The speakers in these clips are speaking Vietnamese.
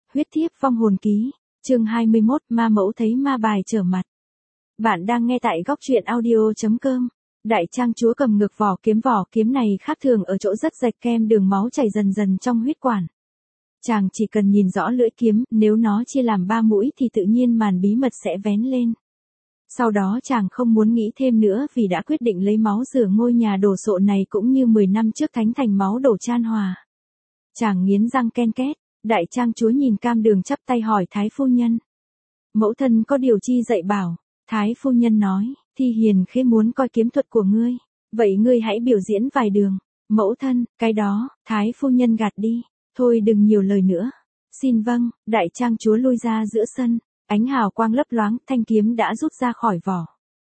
Huyết thiếp vong hồn ký, chương 21, ma mẫu thấy ma bài trở mặt. Bạn đang nghe tại góc truyện audio.com. Đại trang chúa cầm ngược vỏ kiếm này khác thường ở chỗ rất rạch kem đường máu chảy dần dần trong huyết quản. Chàng chỉ cần nhìn rõ lưỡi kiếm, nếu nó chia làm 3 mũi thì tự nhiên màn bí mật sẽ vén lên. Sau đó chàng không muốn nghĩ thêm nữa vì đã quyết định lấy máu rửa ngôi nhà đồ sộ này cũng như 10 năm trước thánh thành máu đổ chan hòa. Chàng nghiến răng ken két, đại trang chúa nhìn Cam Đường chắp tay hỏi Thái phu nhân. Mẫu thân có điều chi dạy bảo, Thái phu nhân nói, Thi Hiền khế muốn coi kiếm thuật của ngươi, vậy ngươi hãy biểu diễn vài đường. Mẫu thân, cái đó, Thái phu nhân gạt đi, thôi đừng nhiều lời nữa. Xin vâng, đại trang chúa lui ra giữa sân, ánh hào quang lấp loáng, thanh kiếm đã rút ra khỏi vỏ.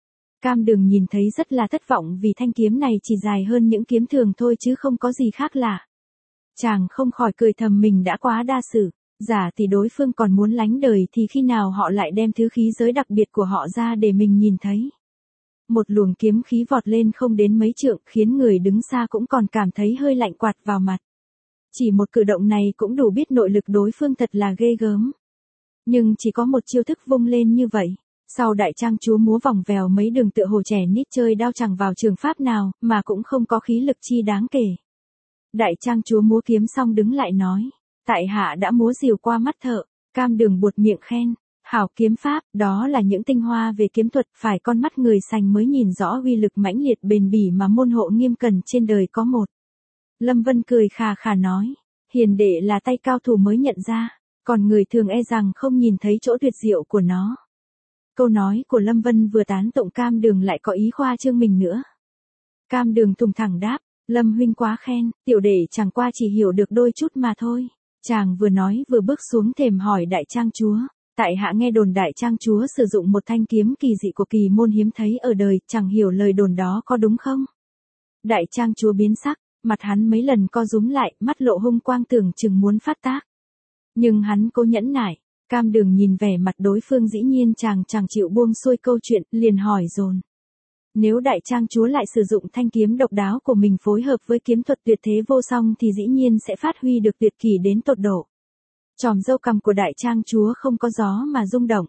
Cam Đường nhìn thấy rất là thất vọng vì thanh kiếm này chỉ dài hơn những kiếm thường thôi chứ không có gì khác lạ. Chàng không khỏi cười thầm mình đã quá đa sự, giả thì đối phương còn muốn lánh đời thì khi nào họ lại đem thứ khí giới đặc biệt của họ ra để mình nhìn thấy. Một luồng kiếm khí vọt lên không đến mấy trượng khiến người đứng xa cũng còn cảm thấy hơi lạnh quạt vào mặt. Chỉ một cử động này cũng đủ biết nội lực đối phương thật là ghê gớm. Nhưng chỉ có một chiêu thức vung lên như vậy. Sau đại trang chúa múa vòng vèo mấy đường tựa hồ trẻ nít chơi đao chẳng vào trường pháp nào mà cũng không có khí lực chi đáng kể. Đại trang chúa múa kiếm xong đứng lại nói, tại hạ đã múa rìu qua mắt thợ. Cam Đường buột miệng khen, hảo kiếm pháp, đó là những tinh hoa về kiếm thuật, phải con mắt người sành mới nhìn rõ uy lực mãnh liệt bền bỉ mà môn hộ Nghiêm Cẩn trên đời có một. Lâm Vân cười khà khà nói, Hiền đệ là tay cao thủ mới nhận ra, còn người thường e rằng không nhìn thấy chỗ tuyệt diệu của nó. Câu nói của Lâm Vân vừa tán tụng Cam Đường lại có ý khoa trương mình nữa. Cam Đường thùng thẳng đáp, Lâm huynh quá khen, tiểu đệ chẳng qua chỉ hiểu được đôi chút mà thôi. Chàng vừa nói vừa bước xuống thềm hỏi đại trang chúa, tại hạ nghe đồn đại trang chúa sử dụng một thanh kiếm kỳ dị của kỳ môn hiếm thấy ở đời, chẳng hiểu lời đồn đó có đúng không? Đại trang chúa biến sắc, mặt hắn mấy lần co rúm lại, mắt lộ hung quang tưởng chừng muốn phát tác. Nhưng hắn cố nhẫn nại. Cam Đường nhìn vẻ mặt đối phương dĩ nhiên chàng chẳng chịu buông xuôi câu chuyện, liền hỏi dồn. Nếu đại trang chúa lại sử dụng thanh kiếm độc đáo của mình phối hợp với kiếm thuật tuyệt thế vô song thì dĩ nhiên sẽ phát huy được tuyệt kỳ đến tột độ. Chòm râu cằm của đại trang chúa không có gió mà rung động.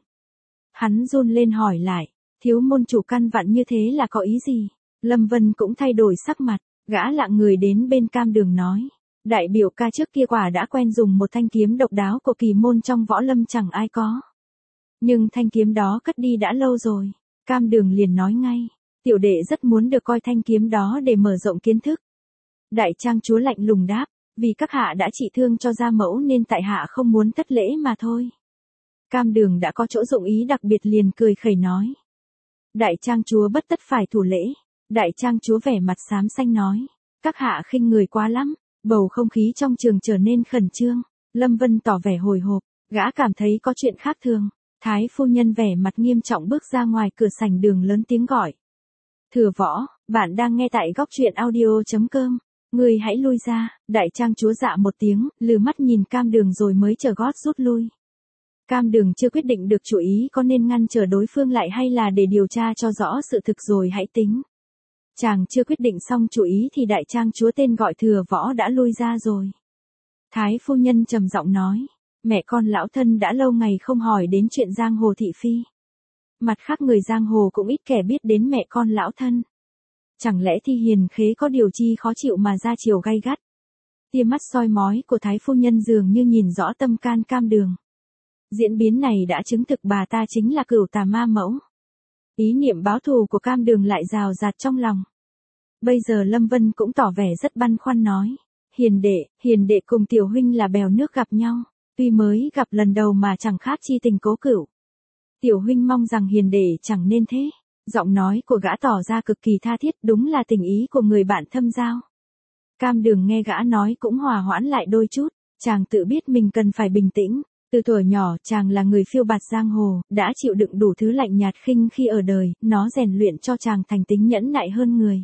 Hắn run lên hỏi lại, thiếu môn chủ căn vặn như thế là có ý gì? Lâm Vân cũng thay đổi sắc mặt, gã lặng người đến bên Cam Đường nói. Đại biểu ca trước kia quả đã quen dùng một thanh kiếm độc đáo của kỳ môn trong võ lâm chẳng ai có. Nhưng thanh kiếm đó cất đi đã lâu rồi. Cam Đường liền nói ngay, tiểu đệ rất muốn được coi thanh kiếm đó để mở rộng kiến thức. Đại trang chúa lạnh lùng đáp, vì các hạ đã trị thương cho gia mẫu nên tại hạ không muốn thất lễ mà thôi. Cam Đường đã có chỗ dụng ý đặc biệt liền cười khẩy nói. Đại trang chúa bất tất phải thủ lễ. Đại trang chúa vẻ mặt xám xanh nói, các hạ khinh người quá lắm. Bầu không khí trong trường trở nên khẩn trương. Lâm Vân tỏ vẻ hồi hộp, gã cảm thấy có chuyện khác thường. Thái phu nhân vẻ mặt nghiêm trọng bước ra ngoài cửa sảnh đường lớn tiếng gọi. Thừa Võ, bạn đang nghe tại góc truyện audio.com. Người hãy lui ra. Đại trang chúa dạ một tiếng, lừ mắt nhìn Cam Đường rồi mới trở gót rút lui. Cam Đường chưa quyết định được chủ ý có nên ngăn trở đối phương lại hay là để điều tra cho rõ sự thực rồi hãy tính. Chàng chưa quyết định xong chủ ý thì đại trang chúa tên gọi Thừa Võ đã lui ra rồi. Thái phu nhân trầm giọng nói, mẹ con lão thân đã lâu ngày không hỏi đến chuyện giang hồ thị phi. Mặt khác người giang hồ cũng ít kẻ biết đến mẹ con lão thân. Chẳng lẽ Thi Hiền khế có điều chi khó chịu mà ra chiều gay gắt. Tia mắt soi mói của thái phu nhân dường như nhìn rõ tâm can Cam Đường. Diễn biến này đã chứng thực bà ta chính là cửu tà ma mẫu. Ý niệm báo thù của Cam Đường lại rào rạt trong lòng. Bây giờ Lâm Vân cũng tỏ vẻ rất băn khoăn nói. Hiền đệ cùng tiểu huynh là bèo nước gặp nhau. Tuy mới gặp lần đầu mà chẳng khác chi tình cố cửu. Tiểu huynh mong rằng hiền đệ chẳng nên thế. Giọng nói của gã tỏ ra cực kỳ tha thiết, đúng là tình ý của người bạn thâm giao. Cam Đường nghe gã nói cũng hòa hoãn lại đôi chút. Chàng tự biết mình cần phải bình tĩnh. Từ thuở nhỏ chàng là người phiêu bạt giang hồ, đã chịu đựng đủ thứ lạnh nhạt khinh khi ở đời, nó rèn luyện cho chàng thành tính nhẫn nại hơn người.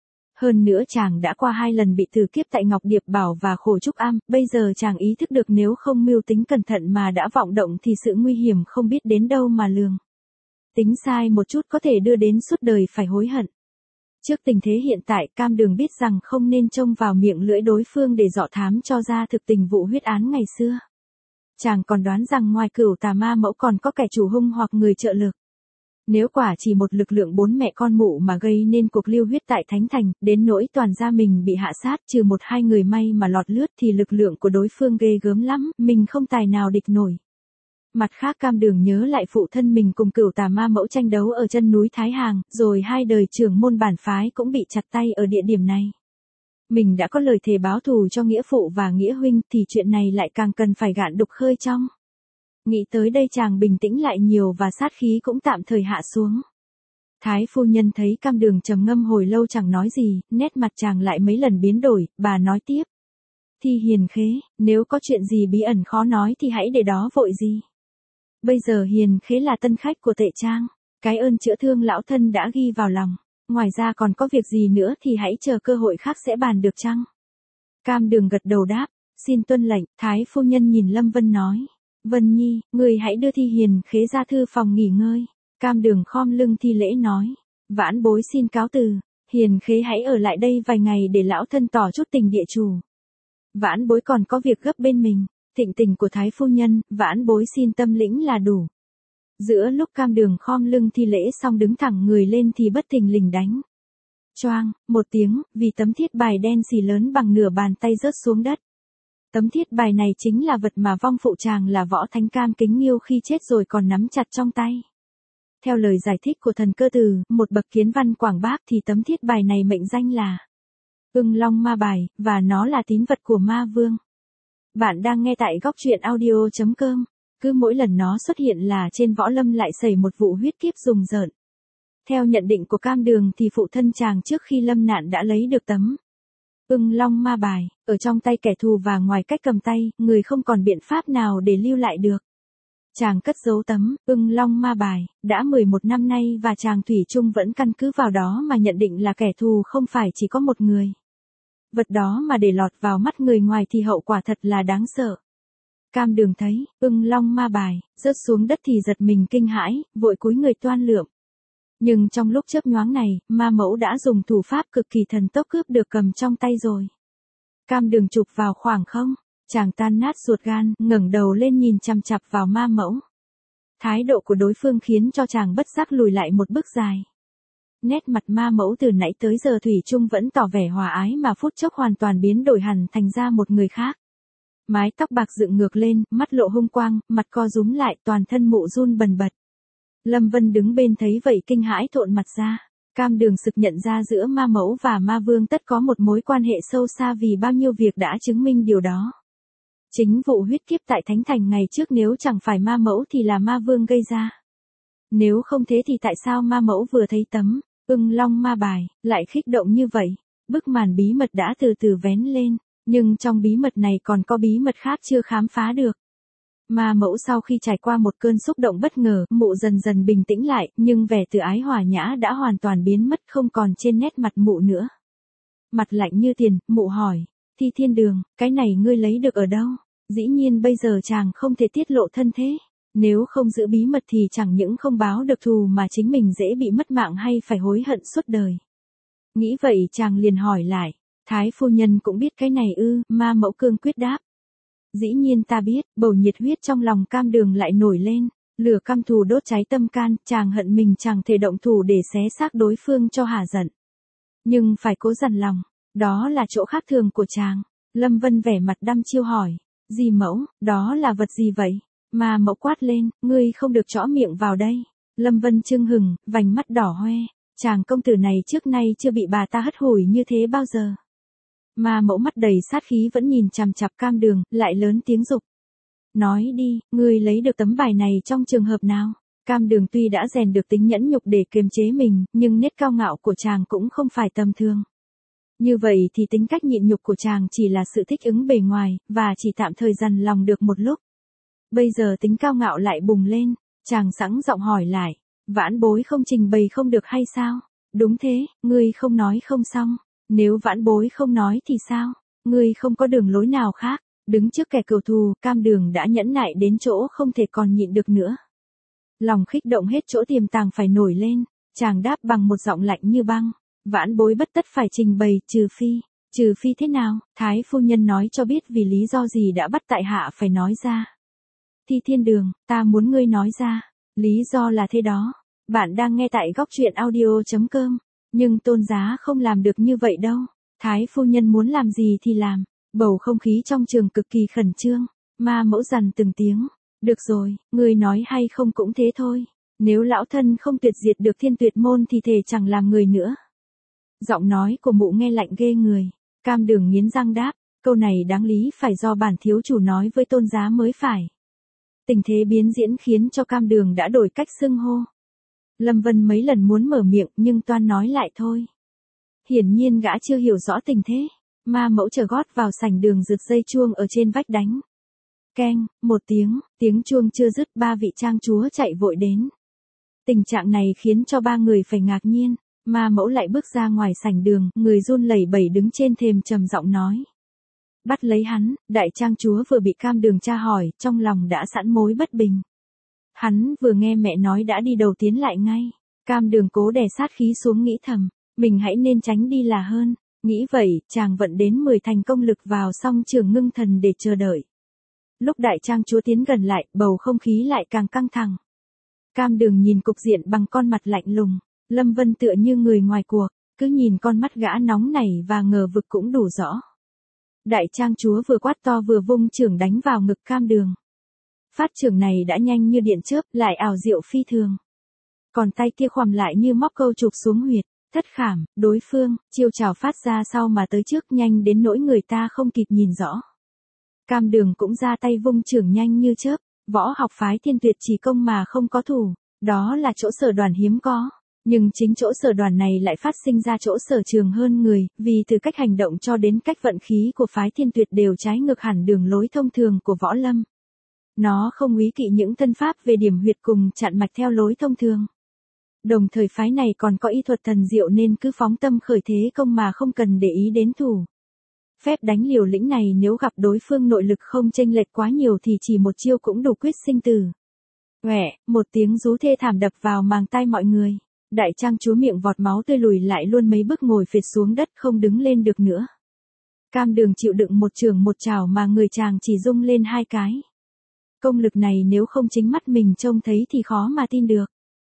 Hơn nữa chàng đã qua 2 lần bị tử kiếp tại Ngọc Điệp Bảo và Khổ Trúc Am, bây giờ chàng ý thức được nếu không mưu tính cẩn thận mà đã vọng động thì sự nguy hiểm không biết đến đâu mà lường. Tính sai một chút có thể đưa đến suốt đời phải hối hận. Trước tình thế hiện tại, Cam Đường biết rằng không nên trông vào miệng lưỡi đối phương để dọ thám cho ra thực tình vụ huyết án ngày xưa. Chàng còn đoán rằng ngoài Cửu Tà Ma Mẫu còn có kẻ chủ hung hoặc người trợ lực. Nếu quả chỉ một lực lượng bốn mẹ con mụ mà gây nên cuộc lưu huyết tại Thánh Thành, đến nỗi toàn gia mình bị hạ sát trừ một hai người may mà lọt lướt thì lực lượng của đối phương ghê gớm lắm, mình không tài nào địch nổi. Mặt khác Cam Đường nhớ lại phụ thân mình cùng Cửu Tà Ma Mẫu tranh đấu ở chân núi Thái Hàng, rồi hai đời trưởng môn bản phái cũng bị chặt tay ở địa điểm này. Mình đã có lời thề báo thù cho nghĩa phụ và nghĩa huynh thì chuyện này lại càng cần phải gạn đục khơi trong. Nghĩ tới đây chàng bình tĩnh lại nhiều và sát khí cũng tạm thời hạ xuống. Thái phu nhân thấy Cam Đường trầm ngâm hồi lâu chẳng nói gì, nét mặt chàng lại mấy lần biến đổi, bà nói tiếp. Thi Hiền Khế, nếu có chuyện gì bí ẩn khó nói thì hãy để đó vội gì. Bây giờ Hiền Khế là tân khách của Tệ Trang, cái ơn chữa thương lão thân đã ghi vào lòng, ngoài ra còn có việc gì nữa thì hãy chờ cơ hội khác sẽ bàn được chăng? Cam Đường gật đầu đáp, xin tuân lệnh. Thái phu nhân nhìn Lâm Vân nói. Vân Nhi, người hãy đưa Thi Hiền Khế ra thư phòng nghỉ ngơi. Cam Đường khom lưng thi lễ nói. Vãn bối xin cáo từ. Hiền Khế hãy ở lại đây vài ngày để lão thân tỏ chút tình địa chủ. Vãn bối còn có việc gấp bên mình. Thịnh tình của Thái phu nhân, vãn bối xin tâm lĩnh là đủ. Giữa lúc Cam Đường khom lưng thi lễ xong đứng thẳng người lên thì bất thình lình đánh. Choang, một tiếng, vì tấm thiết bài đen xì lớn bằng nửa bàn tay rớt xuống đất. Tấm thiết bài này chính là vật mà vong phụ chàng là Võ Thánh Cam Kính Nghiêu khi chết rồi còn nắm chặt trong tay. Theo lời giải thích của thần cơ từ, một bậc kiến văn quảng bác thì tấm thiết bài này mệnh danh là Ưng Long Ma Bài, và nó là tín vật của Ma Vương. Bạn đang nghe tại góc truyện audio.com. Cứ mỗi lần nó xuất hiện là trên võ lâm lại xảy một vụ huyết kiếp rùng rợn. Theo nhận định của Cam Đường thì phụ thân chàng trước khi lâm nạn đã lấy được tấm Ưng Long Ma Bài, ở trong tay kẻ thù và ngoài cách cầm tay, người không còn biện pháp nào để lưu lại được. Chàng cất giấu tấm Ưng Long Ma Bài, đã 11 năm nay và chàng thủy chung vẫn căn cứ vào đó mà nhận định là kẻ thù không phải chỉ có một người. Vật đó mà để lọt vào mắt người ngoài thì hậu quả thật là đáng sợ. Cam Đường thấy Ưng Long Ma Bài rớt xuống đất thì giật mình kinh hãi, vội cúi người toan lượm. Nhưng trong lúc chớp nhoáng này, Ma Mẫu đã dùng thủ pháp cực kỳ thần tốc cướp được cầm trong tay rồi. Cam Đường chụp vào khoảng không, chàng tan nát ruột gan, ngẩng đầu lên nhìn chằm chằm vào Ma Mẫu. Thái độ của đối phương khiến cho chàng bất giác lùi lại một bước dài. Nét mặt Ma Mẫu từ nãy tới giờ thủy chung vẫn tỏ vẻ hòa ái mà phút chốc hoàn toàn biến đổi hẳn thành ra một người khác. Mái tóc bạc dựng ngược lên, mắt lộ hung quang, mặt co rúm lại, toàn thân mụ run bần bật. Lâm Vân đứng bên thấy vậy kinh hãi thộn mặt ra. Cam Đường sực nhận ra giữa Ma Mẫu và Ma Vương tất có một mối quan hệ sâu xa vì bao nhiêu việc đã chứng minh điều đó. Chính vụ huyết kiếp tại Thánh Thành ngày trước nếu chẳng phải Ma Mẫu thì là Ma Vương gây ra. Nếu không thế thì tại sao Ma Mẫu vừa thấy tấm Ưng Long Ma Bài lại kích động như vậy? Bức màn bí mật đã từ từ vén lên, nhưng trong bí mật này còn có bí mật khác chưa khám phá được. Ma Mẫu sau khi trải qua một cơn xúc động bất ngờ, mụ dần dần bình tĩnh lại, nhưng vẻ từ ái hòa nhã đã hoàn toàn biến mất không còn trên nét mặt mụ nữa. Mặt lạnh như tiền, mụ hỏi, Thi Thiên Đường, cái này ngươi lấy được ở đâu? Dĩ nhiên bây giờ chàng không thể tiết lộ thân thế. Nếu không giữ bí mật thì chẳng những không báo được thù mà chính mình dễ bị mất mạng hay phải hối hận suốt đời. Nghĩ vậy chàng liền hỏi lại, Thái phu nhân cũng biết cái này ư? Ma Mẫu cương quyết đáp. Dĩ nhiên ta biết. Bầu nhiệt huyết trong lòng Cam Đường lại nổi lên, lửa căm thù đốt cháy tâm can, chàng hận mình chẳng thể động thủ để xé xác đối phương cho hả giận. Nhưng phải cố dằn lòng, đó là chỗ khác thường của chàng. Lâm Vân vẻ mặt đăm chiêu hỏi, Dì Mẫu, đó là vật gì vậy? Ma Mẫu quát lên, ngươi không được chõ miệng vào đây. Lâm Vân chưng hừng, vành mắt đỏ hoe, chàng công tử này trước nay chưa bị bà ta hất hủi như thế bao giờ. Ma Mẫu mắt đầy sát khí vẫn nhìn chằm chằm Cam Đường, lại lớn tiếng dục. Nói đi, ngươi lấy được tấm bài này trong trường hợp nào? Cam Đường tuy đã rèn được tính nhẫn nhục để kiềm chế mình, nhưng nét cao ngạo của chàng cũng không phải tầm thường. Như vậy thì tính cách nhịn nhục của chàng chỉ là sự thích ứng bề ngoài, và chỉ tạm thời dằn lòng được một lúc. Bây giờ tính cao ngạo lại bùng lên, chàng sẵn giọng hỏi lại, vãn bối không trình bày không được hay sao? Đúng thế, ngươi không nói không xong. Nếu vãn bối không nói thì sao? Ngươi không có đường lối nào khác. Đứng trước kẻ cừu thù, Cam Đường đã nhẫn nại đến chỗ không thể còn nhịn được nữa. Lòng khích động hết chỗ tiềm tàng phải nổi lên, chàng đáp bằng một giọng lạnh như băng. Vãn bối bất tất phải trình bày, trừ phi thế nào? Thái phu nhân nói cho biết vì lý do gì đã bắt tại hạ phải nói ra. Thi Thiên Đường, ta muốn ngươi nói ra. Lý do là thế đó. Bạn đang nghe tại góc truyện audio.com. Nhưng Tôn Giá không làm được như vậy đâu. Thái phu nhân muốn làm gì thì làm. Bầu không khí trong trường cực kỳ khẩn trương. Ma Mẫu dằn từng tiếng. Được rồi, ngươi nói hay không cũng thế thôi. Nếu lão thân không tuyệt diệt được Thiên Tuyệt môn thì thề chẳng làm người nữa. Giọng nói của mụ nghe lạnh ghê người. Cam Đường nghiến răng đáp, câu này đáng lý phải do bản thiếu chủ nói với Tôn Giá mới phải. Tình thế biến diễn khiến cho Cam Đường đã đổi cách xưng hô. Lâm Vân mấy lần muốn mở miệng nhưng toan nói lại thôi. Hiển nhiên gã chưa hiểu rõ tình thế. Ma Mẫu trở gót vào sảnh đường rượt dây chuông ở trên vách đánh. Keng, một tiếng chuông chưa dứt, ba vị trang chúa chạy vội đến. Tình trạng này khiến cho ba người phải ngạc nhiên. Ma Mẫu lại bước ra ngoài sảnh đường, người run lẩy bẩy đứng trên thềm trầm giọng nói. Bắt lấy hắn, đại trang chúa vừa bị Cam Đường tra hỏi, trong lòng đã sẵn mối bất bình. Hắn vừa nghe mẹ nói đã đi đầu tiến lại ngay. Cam Đường cố đè sát khí xuống nghĩ thầm, mình hãy nên tránh đi là hơn. Nghĩ vậy, chàng vận đến 10 thành công lực vào song trường ngưng thần để chờ đợi. Lúc đại trang chúa tiến gần lại, bầu không khí lại càng căng thẳng. Cam Đường nhìn cục diện bằng con mặt lạnh lùng. Lâm Vân tựa như người ngoài cuộc, cứ nhìn con mắt gã nóng nảy và ngờ vực cũng đủ rõ. Đại trang chúa vừa quát to vừa vung chưởng đánh vào ngực Cam Đường. Phát chưởng này đã nhanh như điện chớp, lại ảo diệu phi thường. Còn tay kia khoằm lại như móc câu chụp xuống huyệt, thất khảm, đối phương, chiêu trào phát ra sau mà tới trước nhanh đến nỗi người ta không kịp nhìn rõ. Cam Đường cũng ra tay vung chưởng nhanh như chớp, võ học phái Thiên Tuyệt chỉ công mà không có thủ, đó là chỗ sở đoàn hiếm có. Nhưng chính chỗ sở đoàn này lại phát sinh ra chỗ sở trường hơn người, vì từ cách hành động cho đến cách vận khí của phái Thiên Tuyệt đều trái ngược hẳn đường lối thông thường của võ lâm. Nó không úy kỵ những thân pháp về điểm huyệt cùng chặn mạch theo lối thông thường. Đồng thời phái này còn có y thuật thần diệu nên cứ phóng tâm khởi thế công mà không cần để ý đến thủ. Phép đánh liều lĩnh này nếu gặp đối phương nội lực không chênh lệch quá nhiều thì chỉ một chiêu cũng đủ quyết sinh tử. Oẹ, một tiếng rú thê thảm đập vào màng tai mọi người. Đại trang chúa miệng vọt máu tươi lùi lại luôn mấy bước ngồi phịch xuống đất không đứng lên được nữa. Cam Đường chịu đựng một chưởng một chảo mà người chàng chỉ rung lên 2 cái. Công lực này nếu không chính mắt mình trông thấy thì khó mà tin được.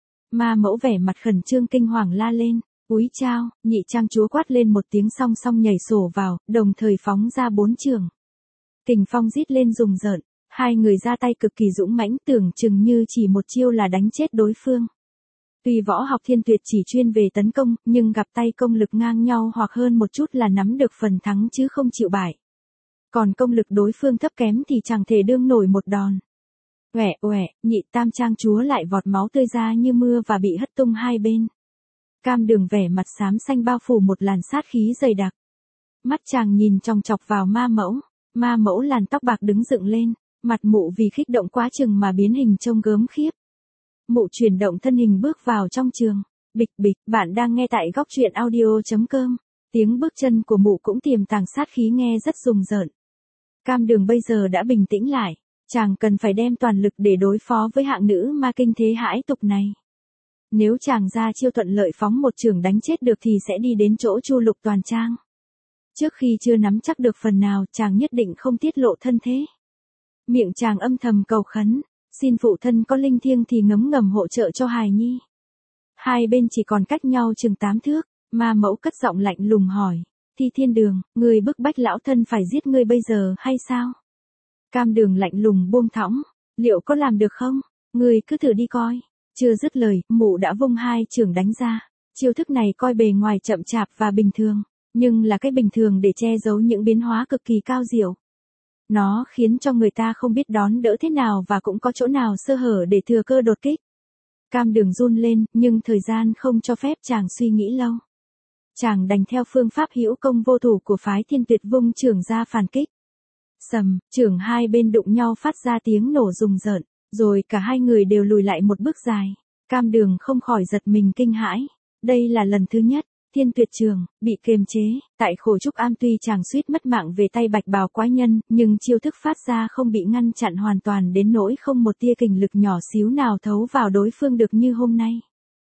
Ma Mẫu vẻ mặt khẩn trương kinh hoàng la lên, úi chao, nhị trang chúa quát lên một tiếng song song nhảy sổ vào, đồng thời phóng ra 4 chưởng. Kình phong rít lên rùng rợn, hai người ra tay cực kỳ dũng mãnh, tưởng chừng như chỉ một chiêu là đánh chết đối phương. Tuy võ học Thiên Tuyệt chỉ chuyên về tấn công, nhưng gặp tay công lực ngang nhau hoặc hơn một chút là nắm được phần thắng chứ không chịu bại. Còn công lực đối phương thấp kém thì chẳng thể đương nổi một đòn. Oẹ, nhị tam trang chúa lại vọt máu tươi ra như mưa và bị hất tung hai bên. Cam Đường vẻ mặt xám xanh bao phủ một làn sát khí dày đặc. Mắt chàng nhìn chòng chọc vào Ma Mẫu làn tóc bạc đứng dựng lên, mặt mụ vì kích động quá chừng mà biến hình trông gớm khiếp. Mụ chuyển động thân hình bước vào trong trường. Bịch bịch, bạn đang nghe tại góc truyện audio.com. Tiếng bước chân của mụ cũng tiềm tàng sát khí nghe rất rùng rợn. Cam Đường bây giờ đã bình tĩnh lại. Chàng cần phải đem toàn lực để đối phó với hạng nữ ma kinh thế hãi tục này. Nếu chàng ra chiêu thuận lợi phóng một chưởng đánh chết được thì sẽ đi đến chỗ Chu Lục Toàn Trang. Trước khi chưa nắm chắc được phần nào, chàng nhất định không tiết lộ thân thế. Miệng chàng âm thầm cầu khấn, xin phụ thân có linh thiêng thì ngấm ngầm hỗ trợ cho hài nhi. Hai bên chỉ còn cách nhau chừng 8 thước, Ma Mẫu cất giọng lạnh lùng hỏi, Thi Thiên Đường, người bức bách lão thân phải giết ngươi bây giờ hay sao? Cam Đường lạnh lùng buông thõng, liệu có làm được không? Ngươi cứ thử đi coi. Chưa dứt lời, mụ đã vung 2 chưởng đánh ra. Chiêu thức này coi bề ngoài chậm chạp và bình thường, nhưng là cái bình thường để che giấu những biến hóa cực kỳ cao diệu. Nó khiến cho người ta không biết đón đỡ thế nào và cũng có chỗ nào sơ hở để thừa cơ đột kích. Cam Đường run lên, nhưng thời gian không cho phép chàng suy nghĩ lâu. Chàng đành theo phương pháp hữu công vô thủ của phái Thiên Tuyệt vung chưởng ra phản kích. Sầm, chưởng hai bên đụng nhau phát ra tiếng nổ rùng rợn, rồi cả hai người đều lùi lại một bước dài. Cam Đường không khỏi giật mình kinh hãi. Đây là lần thứ nhất, Thiên Tuyệt chưởng bị kiềm chế. Tại Khổ Trúc Am tuy chàng suýt mất mạng về tay Bạch Bào quái nhân, nhưng chiêu thức phát ra không bị ngăn chặn hoàn toàn đến nỗi không một tia kình lực nhỏ xíu nào thấu vào đối phương được như hôm nay.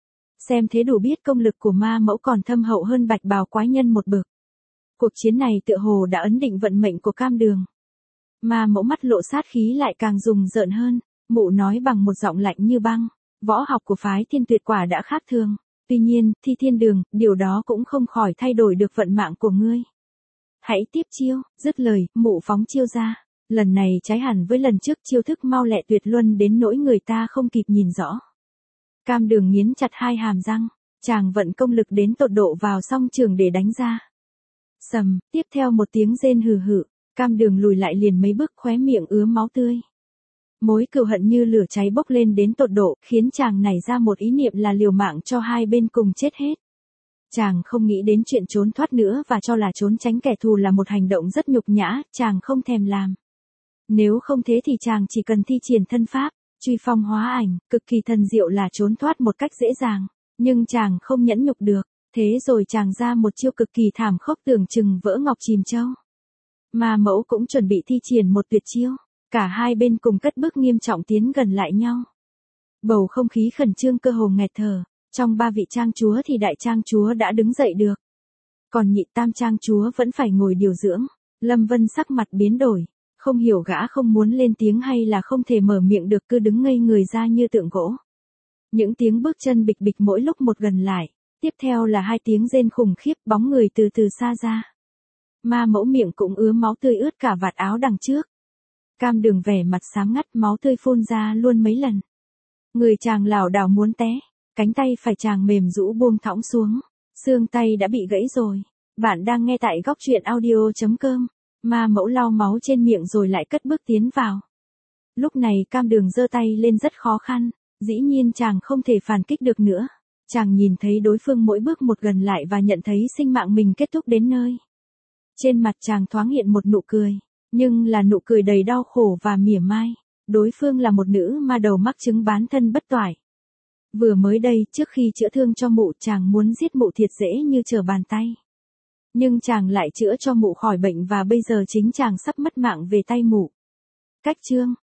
Xem thế đủ biết công lực của Ma Mẫu còn thâm hậu hơn Bạch Bào quái nhân một bậc. Cuộc chiến này tựa hồ đã ấn định vận mệnh của Cam Đường. Ma Mẫu mắt lộ sát khí lại càng rùng rợn hơn, Mụ nói bằng một giọng lạnh như băng, võ học của phái Thiên Tuyệt quả đã khác thường. Tuy nhiên, Thi Thiên Đường, điều đó cũng không khỏi thay đổi được vận mạng của ngươi. Hãy tiếp chiêu, dứt lời, mụ phóng chiêu ra. Lần này trái hẳn với lần trước, chiêu thức mau lẹ tuyệt luân đến nỗi người ta không kịp nhìn rõ. Cam Đường nghiến chặt hai hàm răng, chàng vận công lực đến tột độ vào song trường để đánh ra. Sầm, tiếp theo một tiếng rên hừ hự, Cam Đường lùi lại liền mấy bước, khóe miệng ứa máu tươi. Mối cừu hận như lửa cháy bốc lên đến tột độ, khiến chàng nảy ra một ý niệm là liều mạng cho hai bên cùng chết hết. Chàng không nghĩ đến chuyện trốn thoát nữa và cho là trốn tránh kẻ thù là một hành động rất nhục nhã, chàng không thèm làm. Nếu không thế thì chàng chỉ cần thi triển thân pháp, truy phong hóa ảnh, cực kỳ thần diệu là trốn thoát một cách dễ dàng. Nhưng chàng không nhẫn nhục được, thế rồi chàng ra một chiêu cực kỳ thảm khốc tưởng chừng vỡ ngọc chìm châu. Ma Mẫu cũng chuẩn bị thi triển một tuyệt chiêu, cả hai bên cùng cất bước nghiêm trọng tiến gần lại nhau. Bầu không khí khẩn trương cơ hồ nghẹt thở, trong ba vị trang chúa thì đại trang chúa đã đứng dậy được. Còn nhị tam trang chúa vẫn phải ngồi điều dưỡng. Lâm Vân sắc mặt biến đổi, không hiểu gã không muốn lên tiếng hay là không thể mở miệng được, cứ đứng ngây người ra như tượng gỗ. Những tiếng bước chân bịch bịch mỗi lúc một gần lại, tiếp theo là hai tiếng rên khủng khiếp, bóng người từ từ xa ra. Ma Mẫu miệng cũng ứa máu tươi ướt cả vạt áo đằng trước. Cam Đường vẻ mặt xám ngắt, máu tươi phun ra luôn mấy lần. Người chàng lảo đảo muốn té, cánh tay phải chàng mềm rũ buông thõng xuống, xương tay đã bị gãy rồi. Bạn đang nghe tại góc truyện audio.com. Ma Mẫu lau máu trên miệng rồi lại cất bước tiến vào. Lúc này Cam Đường giơ tay lên rất khó khăn, dĩ nhiên chàng không thể phản kích được nữa. Chàng nhìn thấy đối phương mỗi bước một gần lại và nhận thấy sinh mạng mình kết thúc đến nơi. Trên mặt chàng thoáng hiện một nụ cười, nhưng là nụ cười đầy đau khổ và mỉa mai. Đối phương là một nữ ma đầu mắc chứng bán thân bất toại. Vừa mới đây, trước khi chữa thương cho mụ, chàng muốn giết mụ thiệt dễ như trở bàn tay. Nhưng chàng lại chữa cho mụ khỏi bệnh và bây giờ chính chàng sắp mất mạng về tay mụ. Cách chương